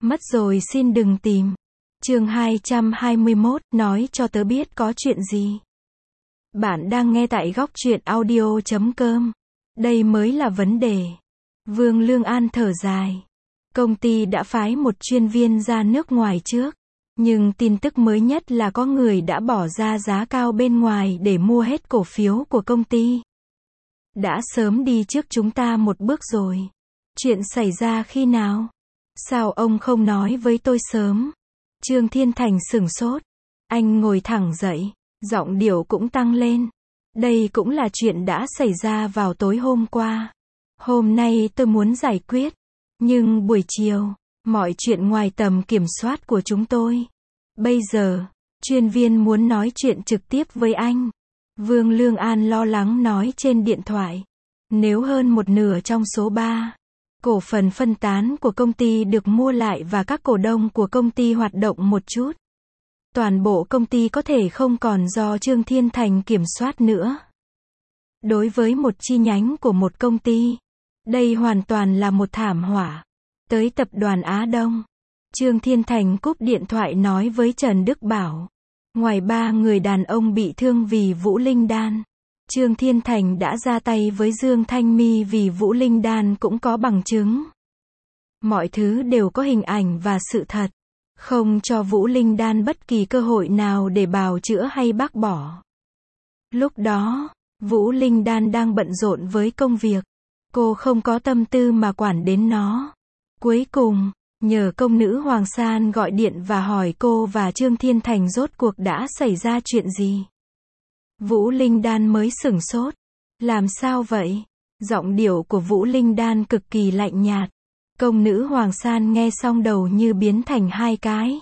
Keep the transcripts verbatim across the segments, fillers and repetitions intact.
Mất rồi xin đừng tìm. Chương hai trăm hai mươi mốt, nói cho tớ biết có chuyện gì. Bạn đang nghe tại góc truyện audio chấm com. Đây mới là vấn đề. Vương Lương An thở dài. Công ty đã phái một chuyên viên ra nước ngoài trước. Nhưng tin tức mới nhất là có người đã bỏ ra giá cao bên ngoài để mua hết cổ phiếu của công ty. Đã sớm đi trước chúng ta một bước rồi. Chuyện xảy ra khi nào? Sao ông không nói với tôi sớm? Trương Thiên Thành sửng sốt. Anh ngồi thẳng dậy, giọng điệu cũng tăng lên. Đây cũng là chuyện đã xảy ra vào tối hôm qua. Hôm nay tôi muốn giải quyết. Nhưng buổi chiều, mọi chuyện ngoài tầm kiểm soát của chúng tôi. Bây giờ, chuyên viên muốn nói chuyện trực tiếp với anh. Vương Lương An lo lắng nói trên điện thoại. Nếu hơn một nửa trong số ba cổ phần phân tán của công ty được mua lại và các cổ đông của công ty hoạt động một chút, toàn bộ công ty có thể không còn do Trương Thiên Thành kiểm soát nữa. Đối với một chi nhánh của một công ty, đây hoàn toàn là một thảm họa. Tới tập đoàn Á Đông, Trương Thiên Thành cúp điện thoại nói với Trần Đức Bảo. Ngoài ba người đàn ông bị thương vì Vũ Linh Đan, Trương Thiên Thành đã ra tay với Dương Thanh My vì Vũ Linh Đan cũng có bằng chứng. Mọi thứ đều có hình ảnh và sự thật. Không cho Vũ Linh Đan bất kỳ cơ hội nào để bào chữa hay bác bỏ. Lúc đó, Vũ Linh Đan đang bận rộn với công việc. Cô không có tâm tư mà quản đến nó. Cuối cùng, nhờ công nữ Hoàng San gọi điện và hỏi cô và Trương Thiên Thành rốt cuộc đã xảy ra chuyện gì. Vũ Linh Đan mới sửng sốt. Làm sao vậy? Giọng điệu của Vũ Linh Đan cực kỳ lạnh nhạt. Công nữ Hoàng San nghe xong đầu như biến thành hai cái.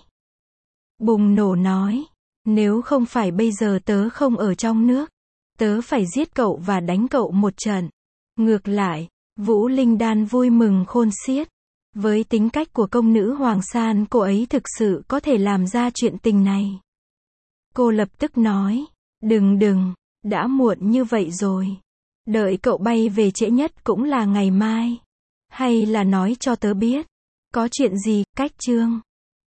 Bùng nổ nói. Nếu không phải bây giờ tớ không ở trong nước, tớ phải giết cậu và đánh cậu một trận. Ngược lại, Vũ Linh Đan vui mừng khôn xiết. Với tính cách của công nữ Hoàng San, cô ấy thực sự có thể làm ra chuyện tình này. Cô lập tức nói. Đừng đừng, đã muộn như vậy rồi. Đợi cậu bay về trễ nhất cũng là ngày mai. Hay là nói cho tớ biết. Có chuyện gì, cách Trương